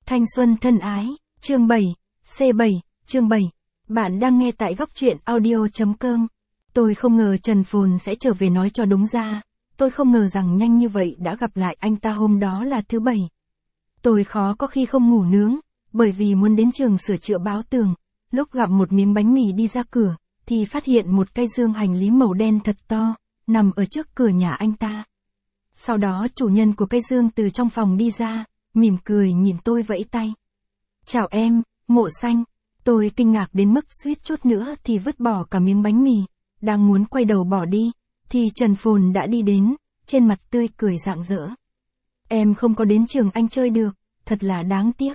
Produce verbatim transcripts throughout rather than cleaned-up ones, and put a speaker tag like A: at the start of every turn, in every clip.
A: Thanh xuân thân ái, chương bảy, C bảy, chương bảy. Bạn đang nghe tại góc truyện audio chấm com. Tôi không ngờ Trần Phồn sẽ trở về, nói cho đúng ra. Tôi không ngờ rằng nhanh như vậy đã gặp lại anh ta, hôm đó là thứ bảy. Tôi khó có khi không ngủ nướng, bởi vì muốn đến trường sửa chữa báo tường. Lúc gặp một miếng bánh mì đi ra cửa, thì phát hiện một cây dương hành lý màu đen thật to, nằm ở trước cửa nhà anh ta. Sau đó chủ nhân của cây dương từ trong phòng đi ra, mỉm cười nhìn tôi vẫy tay. Chào em, Mộ Xanh. Tôi kinh ngạc đến mức suýt chút nữa thì vứt bỏ cả miếng bánh mì, đang muốn quay đầu bỏ đi, thì Trần Phồn đã đi đến, trên mặt tươi cười rạng rỡ. Em không có đến trường anh chơi được, thật là đáng tiếc.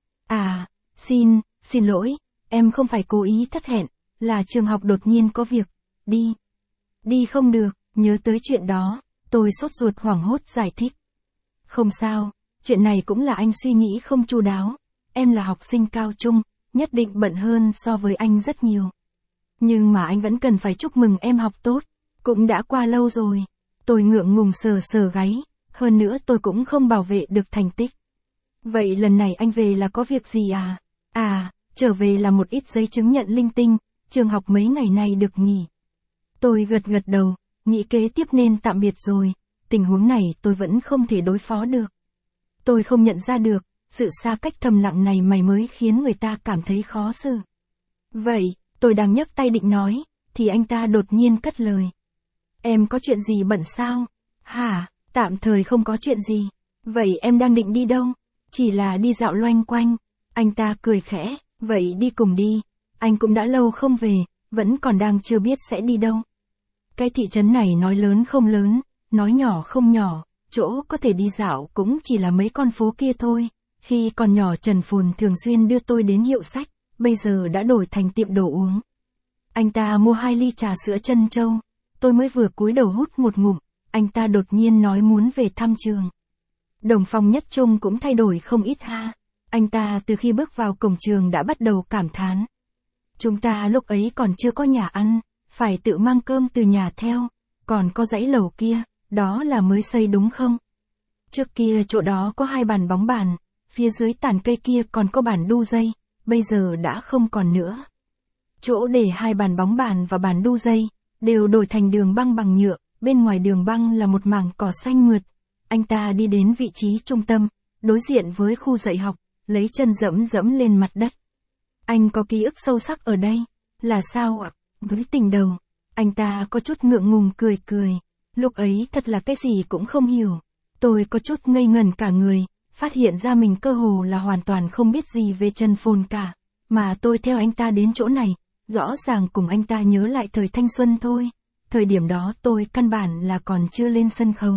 A: À, xin, xin lỗi, em không phải cố ý thất hẹn, là trường học đột nhiên có việc, đi. Đi không được, nhớ tới chuyện đó, tôi sốt ruột hoảng hốt giải thích. Không sao, chuyện này cũng là anh suy nghĩ không chu đáo, em là học sinh cao trung, nhất định bận hơn so với anh rất nhiều. Nhưng mà anh vẫn cần phải chúc mừng em học tốt, cũng đã qua lâu rồi. Tôi ngượng ngùng sờ sờ gáy, hơn nữa tôi cũng không bảo vệ được thành tích. Vậy lần này anh về là có việc gì à? À, trở về là một ít giấy chứng nhận linh tinh, trường học mấy ngày này được nghỉ. Tôi gật gật đầu, nghĩ kế tiếp nên tạm biệt rồi, tình huống này tôi vẫn không thể đối phó được. Tôi không nhận ra được, sự xa cách thầm lặng này mày mới khiến người ta cảm thấy khó xử. Vậy, tôi đang nhấc tay định nói, thì anh ta đột nhiên cất lời. Em có chuyện gì bận sao? Hả, tạm thời không có chuyện gì. Vậy em đang định đi đâu? Chỉ là đi dạo loanh quanh. Anh ta cười khẽ, vậy đi cùng đi. Anh cũng đã lâu không về, vẫn còn đang chưa biết sẽ đi đâu. Cái thị trấn này nói lớn không lớn, nói nhỏ không nhỏ, chỗ có thể đi dạo cũng chỉ là mấy con phố kia thôi. Khi còn nhỏ Trần Phồn thường xuyên đưa tôi đến hiệu sách, bây giờ đã đổi thành tiệm đồ uống. Anh ta mua hai ly trà sữa trân châu, tôi mới vừa cúi đầu hút một ngụm, anh ta đột nhiên nói muốn về thăm trường. Đồng Phong Nhất Trung cũng thay đổi không ít ha, anh ta từ khi bước vào cổng trường đã bắt đầu cảm thán. Chúng ta lúc ấy còn chưa có nhà ăn, phải tự mang cơm từ nhà theo, còn có dãy lầu kia, đó là mới xây đúng không? Trước kia chỗ đó có hai bàn bóng bàn, phía dưới tàn cây kia còn có bàn đu dây, bây giờ đã không còn nữa. Chỗ để hai bàn bóng bàn và bàn đu dây, đều đổi thành đường băng bằng nhựa, bên ngoài đường băng là một mảng cỏ xanh mượt. Anh ta đi đến vị trí trung tâm, đối diện với khu dạy học, lấy chân dẫm dẫm lên mặt đất. Anh có ký ức sâu sắc ở đây, là sao ạ? Với tình đầu, anh ta có chút ngượng ngùng cười cười, lúc ấy thật là cái gì cũng không hiểu. Tôi có chút ngây ngẩn cả người, phát hiện ra mình cơ hồ là hoàn toàn không biết gì về Trần Phồn cả, mà tôi theo anh ta đến chỗ này, rõ ràng cùng anh ta nhớ lại thời thanh xuân thôi, thời điểm đó tôi căn bản là còn chưa lên sân khấu.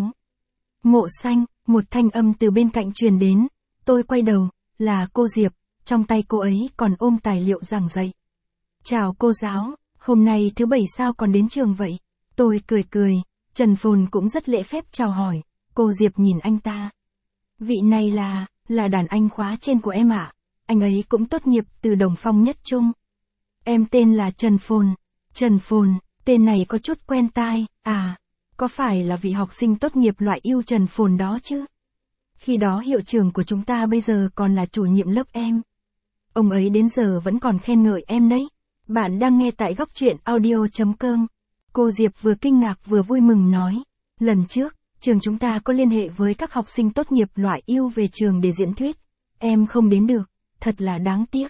A: Mộ Xanh, một thanh âm từ bên cạnh truyền đến, tôi quay đầu, là cô Diệp, trong tay cô ấy còn ôm tài liệu giảng dạy. Chào cô giáo, hôm nay thứ bảy sao còn đến trường vậy? Tôi cười cười, Trần Phồn cũng rất lễ phép chào hỏi, cô Diệp nhìn anh ta. Vị này là, là đàn anh khóa trên của em ạ, anh ấy cũng tốt nghiệp từ Đồng Phong Nhất Trung. Em tên là Trần Phồn. Trần Phồn, tên này có chút quen tai, à, có phải là vị học sinh tốt nghiệp loại ưu Trần Phồn đó chứ? Khi đó hiệu trưởng của chúng ta bây giờ còn là chủ nhiệm lớp em. Ông ấy đến giờ vẫn còn khen ngợi em đấy. Bạn đang nghe tại góc truyện audio chấm com. Cô Diệp vừa kinh ngạc vừa vui mừng nói, lần trước, trường chúng ta có liên hệ với các học sinh tốt nghiệp loại ưu về trường để diễn thuyết. Em không đến được, thật là đáng tiếc.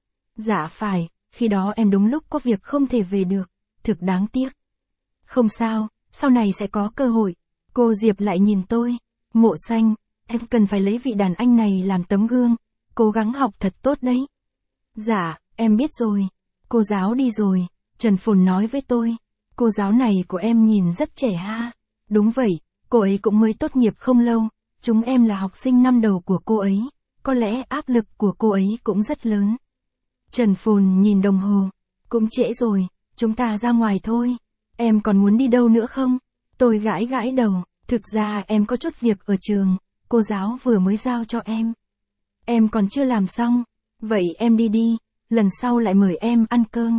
A: Dạ phải, khi đó em đúng lúc có việc không thể về được, thực đáng tiếc. Không sao, sau này sẽ có cơ hội. Cô Diệp lại nhìn tôi, Mộ Xanh, em cần phải lấy vị đàn anh này làm tấm gương, cố gắng học thật tốt đấy. Dạ, em biết rồi. Cô giáo đi rồi, Trần Phồn nói với tôi, cô giáo này của em nhìn rất trẻ ha. Đúng vậy, cô ấy cũng mới tốt nghiệp không lâu, chúng em là học sinh năm đầu của cô ấy, có lẽ áp lực của cô ấy cũng rất lớn. Trần Phồn nhìn đồng hồ, cũng trễ rồi, chúng ta ra ngoài thôi, em còn muốn đi đâu nữa không? Tôi gãi gãi đầu, thực ra em có chút việc ở trường, cô giáo vừa mới giao cho em. Em còn chưa làm xong, vậy em đi đi, lần sau lại mời em ăn cơm.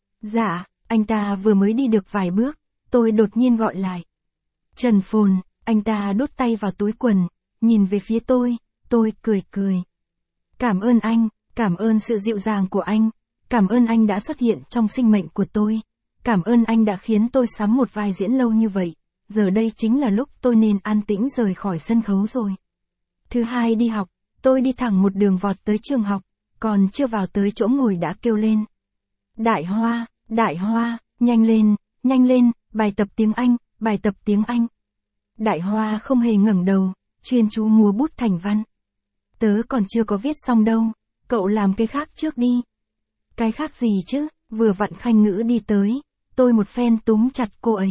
A: Dạ, anh ta vừa mới đi được vài bước, tôi đột nhiên gọi lại. Trần Phồn, anh ta đút tay vào túi quần, nhìn về phía tôi, tôi cười cười. Cảm ơn anh, cảm ơn sự dịu dàng của anh, cảm ơn anh đã xuất hiện trong sinh mệnh của tôi. Cảm ơn anh đã khiến tôi sắm một vai diễn lâu như vậy. Giờ đây chính là lúc tôi nên an tĩnh rời khỏi sân khấu rồi. Thứ hai đi học, tôi đi thẳng một đường vọt tới trường học, còn chưa vào tới chỗ ngồi đã kêu lên. Đại Hoa, Đại Hoa, nhanh lên, nhanh lên, bài tập tiếng Anh, bài tập tiếng Anh. Đại Hoa không hề ngẩng đầu, chuyên chú múa bút thành văn. Tớ còn chưa có viết xong đâu, cậu làm cái khác trước đi. Cái khác gì chứ, vừa vặn Khanh Ngữ đi tới, tôi một phen túm chặt cô ấy.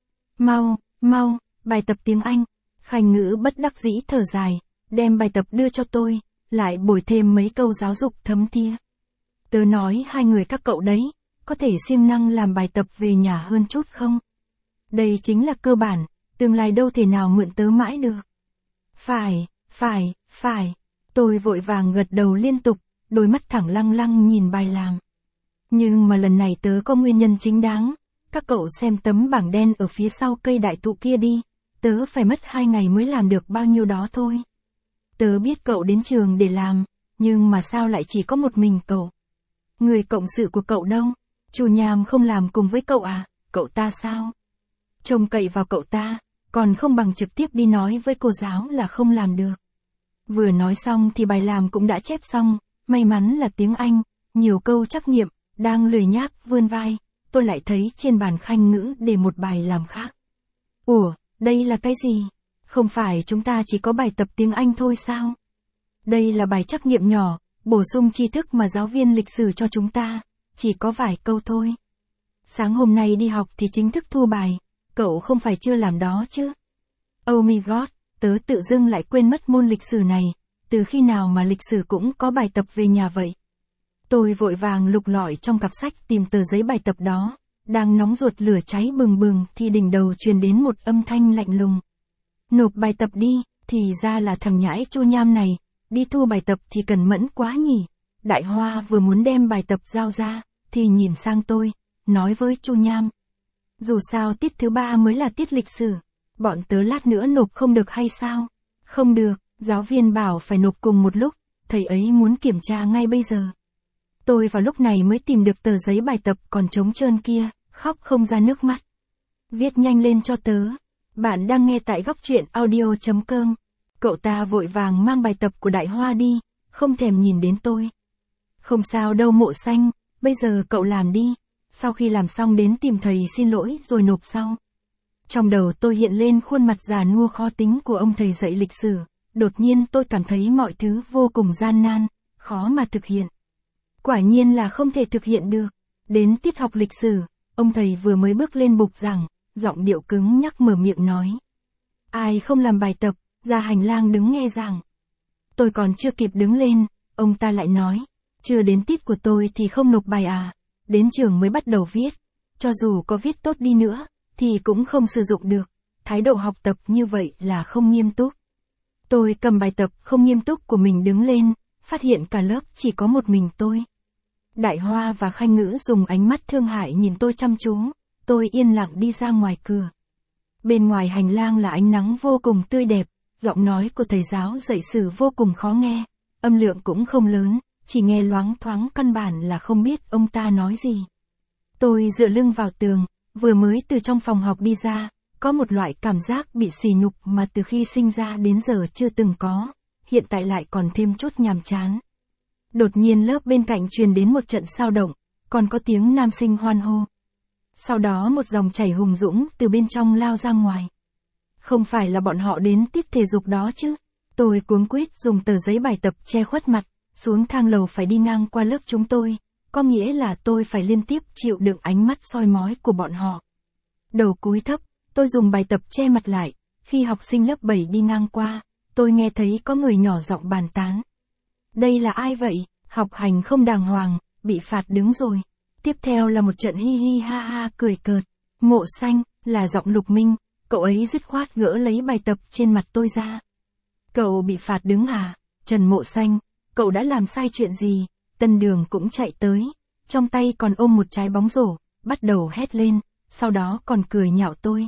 A: Mau, mau, bài tập tiếng Anh. Khanh Ngữ bất đắc dĩ thở dài, đem bài tập đưa cho tôi, lại bồi thêm mấy câu giáo dục thấm thía. Tớ nói hai người các cậu đấy, có thể siêng năng làm bài tập về nhà hơn chút không? Đây chính là cơ bản, tương lai đâu thể nào mượn tớ mãi được. Phải, phải, phải. Tôi vội vàng gật đầu liên tục, đôi mắt thẳng lăng lăng nhìn bài làm. Nhưng mà lần này tớ có nguyên nhân chính đáng. Các cậu xem tấm bảng đen ở phía sau cây đại thụ kia đi. Tớ phải mất hai ngày mới làm được bao nhiêu đó thôi. Tớ biết cậu đến trường để làm, nhưng mà sao lại chỉ có một mình cậu? Người cộng sự của cậu đâu? Chu Nham không làm cùng với cậu à? Cậu ta sao? Trông cậy vào cậu ta, còn không bằng trực tiếp đi nói với cô giáo là không làm được. Vừa nói xong thì bài làm cũng đã chép xong, may mắn là tiếng Anh, nhiều câu trắc nghiệm, đang lười nhác vươn vai, tôi lại thấy trên bàn Khanh Ngữ để một bài làm khác. Ủa, đây là cái gì? Không phải chúng ta chỉ có bài tập tiếng Anh thôi sao? Đây là bài trắc nghiệm nhỏ, bổ sung tri thức mà giáo viên lịch sử cho chúng ta, chỉ có vài câu thôi. Sáng hôm nay đi học thì chính thức thu bài, cậu không phải chưa làm đó chứ? Oh my god, tớ tự dưng lại quên mất môn lịch sử này, từ khi nào mà lịch sử cũng có bài tập về nhà vậy? Tôi vội vàng lục lọi trong cặp sách tìm tờ giấy bài tập đó, đang nóng ruột lửa cháy bừng bừng thì đỉnh đầu truyền đến một âm thanh lạnh lùng. Nộp bài tập đi, thì ra là thằng nhãi Chu Nham này, đi thu bài tập thì cần mẫn quá nhỉ. Đại Hoa vừa muốn đem bài tập giao ra, thì nhìn sang tôi, nói với Chu Nham. Dù sao tiết thứ ba mới là tiết lịch sử, bọn tớ lát nữa nộp không được hay sao? Không được, giáo viên bảo phải nộp cùng một lúc, thầy ấy muốn kiểm tra ngay bây giờ. Tôi vào lúc này mới tìm được tờ giấy bài tập còn trống trơn kia, khóc không ra nước mắt. Viết nhanh lên cho tớ. Bạn đang nghe tại góc truyện audio chấm com. Cậu ta vội vàng mang bài tập của Đại Hoa đi, không thèm nhìn đến tôi. Không sao đâu Mộ Xanh, bây giờ cậu làm đi. Sau khi làm xong đến tìm thầy xin lỗi rồi nộp sau. Trong đầu tôi hiện lên khuôn mặt già nua khó tính của ông thầy dạy lịch sử. Đột nhiên tôi cảm thấy mọi thứ vô cùng gian nan, khó mà thực hiện. Quả nhiên là không thể thực hiện được. Đến tiết học lịch sử, ông thầy vừa mới bước lên bục giảng, giọng điệu cứng nhắc mở miệng nói. Ai không làm bài tập, ra hành lang đứng nghe giảng. Tôi còn chưa kịp đứng lên, ông ta lại nói. Chưa đến tiết của tôi thì không nộp bài à, đến trường mới bắt đầu viết. Cho dù có viết tốt đi nữa, thì cũng không sử dụng được. Thái độ học tập như vậy là không nghiêm túc. Tôi cầm bài tập không nghiêm túc của mình đứng lên, phát hiện cả lớp chỉ có một mình tôi. Đại Hoa và Khanh Ngữ dùng ánh mắt thương hại nhìn tôi chăm chú, tôi yên lặng đi ra ngoài cửa. Bên ngoài hành lang là ánh nắng vô cùng tươi đẹp, giọng nói của thầy giáo dạy sử vô cùng khó nghe, âm lượng cũng không lớn, chỉ nghe loáng thoáng căn bản là không biết ông ta nói gì. Tôi dựa lưng vào tường, vừa mới từ trong phòng học đi ra, có một loại cảm giác bị sỉ nhục mà từ khi sinh ra đến giờ chưa từng có, hiện tại lại còn thêm chút nhàm chán. Đột nhiên lớp bên cạnh truyền đến một trận xao động, còn có tiếng nam sinh hoan hô. Sau đó một dòng chảy hùng dũng từ bên trong lao ra ngoài. Không phải là bọn họ đến tiết thể dục đó chứ? Tôi cuống quýt dùng tờ giấy bài tập che khuất mặt, xuống thang lầu phải đi ngang qua lớp chúng tôi, có nghĩa là tôi phải liên tiếp chịu đựng ánh mắt soi mói của bọn họ. Đầu cúi thấp, tôi dùng bài tập che mặt lại, khi học sinh lớp bảy đi ngang qua, tôi nghe thấy có người nhỏ giọng bàn tán. Đây là ai vậy? Học hành không đàng hoàng, bị phạt đứng rồi. Tiếp theo là một trận hi hi ha ha cười cợt. Mộ Xanh, là giọng Lục Minh, cậu ấy dứt khoát gỡ lấy bài tập trên mặt tôi ra. Cậu bị phạt đứng à? Trần Mộ Xanh, cậu đã làm sai chuyện gì? Tân Đường cũng chạy tới, trong tay còn ôm một trái bóng rổ, bắt đầu hét lên, sau đó còn cười nhạo tôi.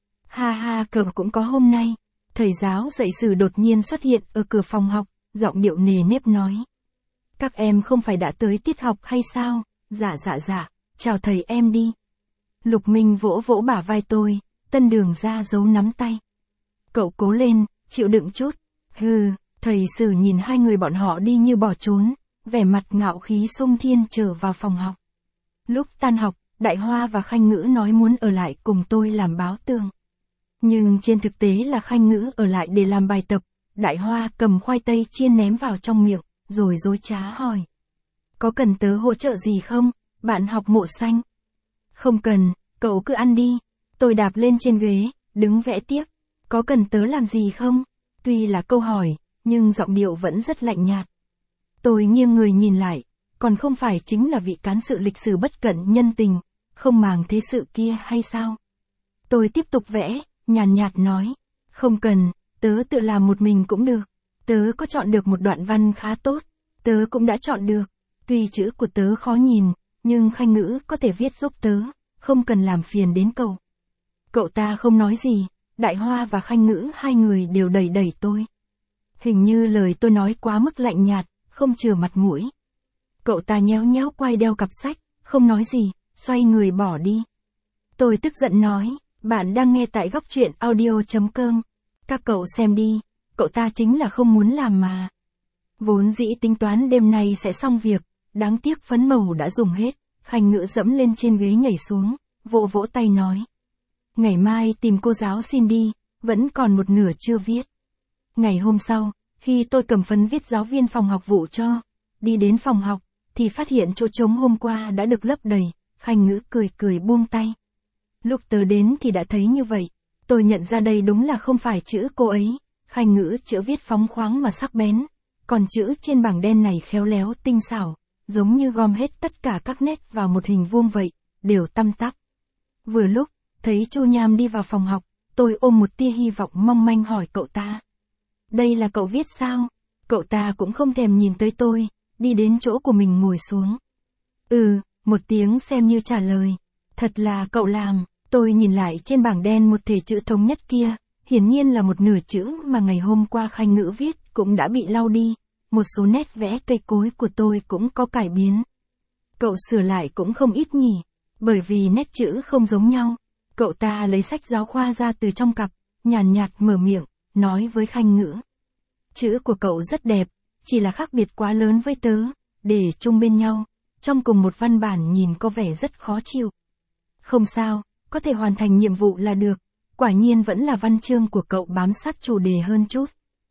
A: Ha ha, cậu cũng có hôm nay. Thầy giáo dạy sử đột nhiên xuất hiện ở cửa phòng học, giọng điệu nề nếp nói. Các em không phải đã tới tiết học hay sao? Dạ dạ dạ, chào thầy em đi. Lục Minh vỗ vỗ bả vai tôi, Tân Đường ra dấu nắm tay. Cậu cố lên, chịu đựng chút. Hừ, thầy Sử nhìn hai người bọn họ đi như bỏ trốn, vẻ mặt ngạo khí xung thiên trở vào phòng học. Lúc tan học, Đại Hoa và Khanh Ngữ nói muốn ở lại cùng tôi làm báo tường. Nhưng trên thực tế là Khanh Ngữ ở lại để làm bài tập, Đại Hoa cầm khoai tây chiên ném vào trong miệng, rồi dối trá hỏi. Có cần tớ hỗ trợ gì không, bạn học Mộ Xanh? Không cần, cậu cứ ăn đi. Tôi đạp lên trên ghế, đứng vẽ tiếp. Có cần tớ làm gì không? Tuy là câu hỏi, nhưng giọng điệu vẫn rất lạnh nhạt. Tôi nghiêng người nhìn lại, còn không phải chính là vị cán sự lịch sử bất cẩn nhân tình, không màng thế sự kia hay sao? Tôi tiếp tục vẽ, nhàn nhạt nói. Không cần, tớ tự làm một mình cũng được. Tớ có chọn được một đoạn văn khá tốt. Tớ cũng đã chọn được. Tuy chữ của tớ khó nhìn, nhưng Khanh Ngữ có thể viết giúp tớ, không cần làm phiền đến cậu. Cậu ta không nói gì, Đại Hoa và Khanh Ngữ hai người đều đẩy đẩy tôi. Hình như lời tôi nói quá mức lạnh nhạt, không chừa mặt mũi. Cậu ta nhéo nhéo quay đeo cặp sách, không nói gì, xoay người bỏ đi. Tôi tức giận nói, bạn đang nghe tại góc truyện audio chấm com. Các cậu xem đi, cậu ta chính là không muốn làm mà. Vốn dĩ tính toán đêm nay sẽ xong việc, đáng tiếc phấn màu đã dùng hết. Khanh Ngữ dẫm lên trên ghế nhảy xuống, vỗ vỗ tay nói. Ngày mai tìm cô giáo xin đi, vẫn còn một nửa chưa viết. Ngày hôm sau, khi tôi cầm phấn viết giáo viên phòng học vụ cho, đi đến phòng học, thì phát hiện chỗ trống hôm qua đã được lấp đầy, Khanh Ngữ cười cười buông tay. Lúc tớ đến thì đã thấy như vậy, tôi nhận ra đây đúng là không phải chữ cô ấy, Khanh Ngữ chữ viết phóng khoáng mà sắc bén, còn chữ trên bảng đen này khéo léo tinh xảo, giống như gom hết tất cả các nét vào một hình vuông vậy, đều tăm tắp. Vừa lúc, thấy Chu Nham đi vào phòng học, tôi ôm một tia hy vọng mong manh hỏi cậu ta. Đây là cậu viết sao? Cậu ta cũng không thèm nhìn tới tôi, đi đến chỗ của mình ngồi xuống. Ừ, một tiếng xem như trả lời. Thật là cậu làm, tôi nhìn lại trên bảng đen một thể chữ thống nhất kia, hiển nhiên là một nửa chữ mà ngày hôm qua Khanh Ngữ viết cũng đã bị lau đi, một số nét vẽ cây cối của tôi cũng có cải biến. Cậu sửa lại cũng không ít nhỉ, bởi vì nét chữ không giống nhau. Cậu ta lấy sách giáo khoa ra từ trong cặp, nhàn nhạt mở miệng, nói với Khanh Ngữ. Chữ của cậu rất đẹp, chỉ là khác biệt quá lớn với tớ, để chung bên nhau, trong cùng một văn bản nhìn có vẻ rất khó chịu. Không sao, có thể hoàn thành nhiệm vụ là được, quả nhiên vẫn là văn chương của cậu bám sát chủ đề hơn chút.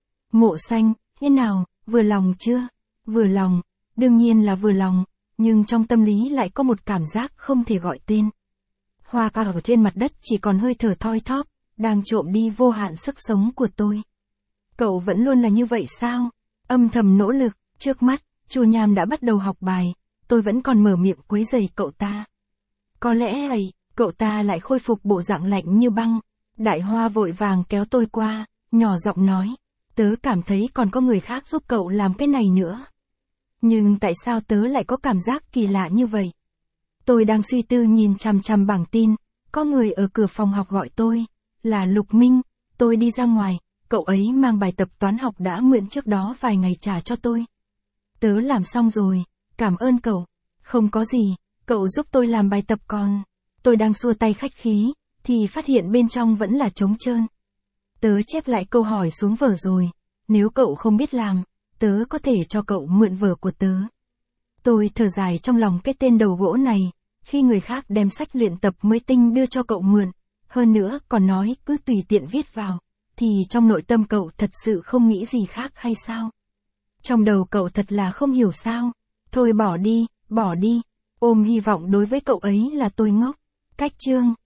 A: Mộ Xanh, thế nào, vừa lòng chưa? Vừa lòng, đương nhiên là vừa lòng, nhưng trong tâm lý lại có một cảm giác không thể gọi tên. Hoa cỏ ở trên mặt đất chỉ còn hơi thở thoi thóp, đang trộm đi vô hạn sức sống của tôi. Cậu vẫn luôn là như vậy sao? Âm thầm nỗ lực, trước mắt, Chu Nham đã bắt đầu học bài, tôi vẫn còn mở miệng quấy rầy cậu ta. Có lẽ ấy, cậu ta lại khôi phục bộ dạng lạnh như băng. Đại Hoa vội vàng kéo tôi qua, nhỏ giọng nói, tớ cảm thấy còn có người khác giúp cậu làm cái này nữa. Nhưng tại sao tớ lại có cảm giác kỳ lạ như vậy? Tôi đang suy tư nhìn chằm chằm bảng tin, có người ở cửa phòng học gọi tôi, là Lục Minh, tôi đi ra ngoài, cậu ấy mang bài tập toán học đã mượn trước đó vài ngày trả cho tôi. Tớ làm xong rồi, cảm ơn cậu. Không có gì, cậu giúp tôi làm bài tập còn. Tôi đang xua tay khách khí, thì phát hiện bên trong vẫn là trống trơn. Tớ chép lại câu hỏi xuống vở rồi, nếu cậu không biết làm, tớ có thể cho cậu mượn vở của tớ. Tôi thở dài trong lòng cái tên đầu gỗ này, khi người khác đem sách luyện tập mới tinh đưa cho cậu mượn, hơn nữa còn nói cứ tùy tiện viết vào, thì trong nội tâm cậu thật sự không nghĩ gì khác hay sao? Trong đầu cậu thật là không hiểu sao? Thôi bỏ đi, bỏ đi, ôm hy vọng đối với cậu ấy là tôi ngốc. Cách chương